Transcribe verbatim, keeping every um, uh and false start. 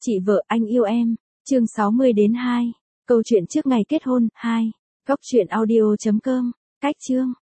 Chị vợ anh yêu em, chương sáu mươi đến hai. Câu chuyện trước ngày kết hôn, hai. Góc truyện audio chấm com. Cách chương.